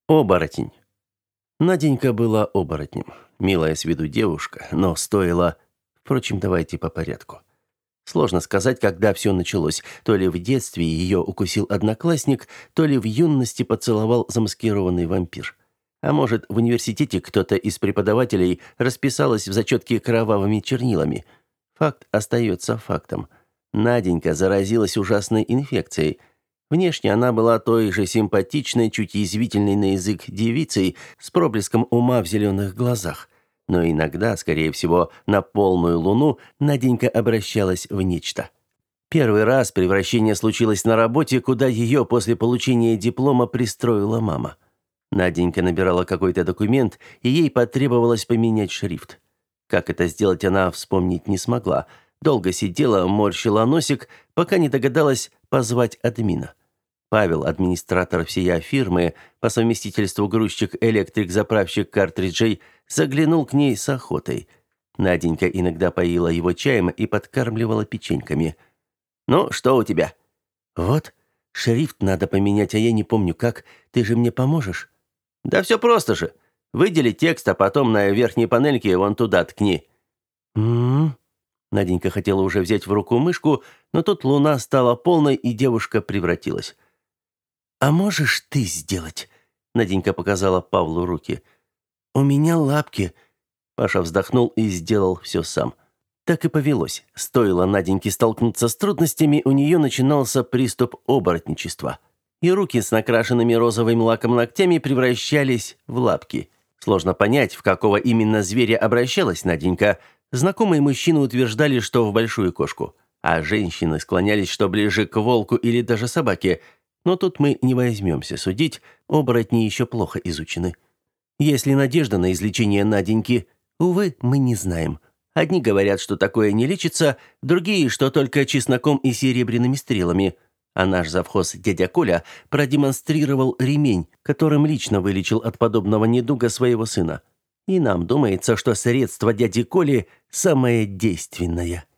Оборотень. Наденька была оборотнем. Милая с виду девушка, но стоило... Впрочем, давайте по порядку. Сложно сказать, когда все началось. То ли в детстве ее укусил одноклассник, то ли в юности поцеловал замаскированный вампир. А может, в университете кто-то из преподавателей расписалась в зачетке кровавыми чернилами. Факт остается фактом. Наденька заразилась ужасной инфекцией. Внешне она была той же симпатичной, чуть язвительной на язык девицей с проблеском ума в зеленых глазах. Но иногда, скорее всего, на полную луну Наденька обращалась в нечто. Первый раз превращение случилось на работе, куда ее после получения диплома пристроила мама. Наденька набирала какой-то документ, и ей потребовалось поменять шрифт. Как это сделать, она вспомнить не смогла. Долго сидела, морщила носик, пока не догадалась позвать админа. Павел, администратор всей фирмы, по совместительству грузчик, электрик, заправщик картриджей, заглянул к ней с охотой. Наденька иногда поила его чаем и подкармливала печеньками. «Ну, что у тебя?» «Вот, шрифт надо поменять, а я не помню как. Ты же мне поможешь?» «Да все просто же. Выдели текст, а потом на верхней панельке вон туда ткни». «М-м-м». Наденька хотела уже взять в руку мышку, но тут луна стала полной, и девушка превратилась. «А можешь ты сделать?» Наденька показала Павлу руки. «У меня лапки». Паша вздохнул и сделал все сам. Так и повелось. Стоило Наденьке столкнуться с трудностями, у нее начинался приступ оборотничества. И руки с накрашенными розовым лаком ногтями превращались в лапки. Сложно понять, в какого именно зверя обращалась Наденька. Знакомые мужчины утверждали, что в большую кошку, а женщины склонялись, что ближе к волку или даже собаке. Но тут мы не возьмемся судить, оборотни еще плохо изучены. Есть ли надежда на излечение Наденьки? Увы, мы не знаем. Одни говорят, что такое не лечится, другие, что только чесноком и серебряными стрелами. А наш завхоз дядя Коля продемонстрировал ремень, которым лично вылечил от подобного недуга своего сына. И нам думается, что средство дяди Коли самое действенное.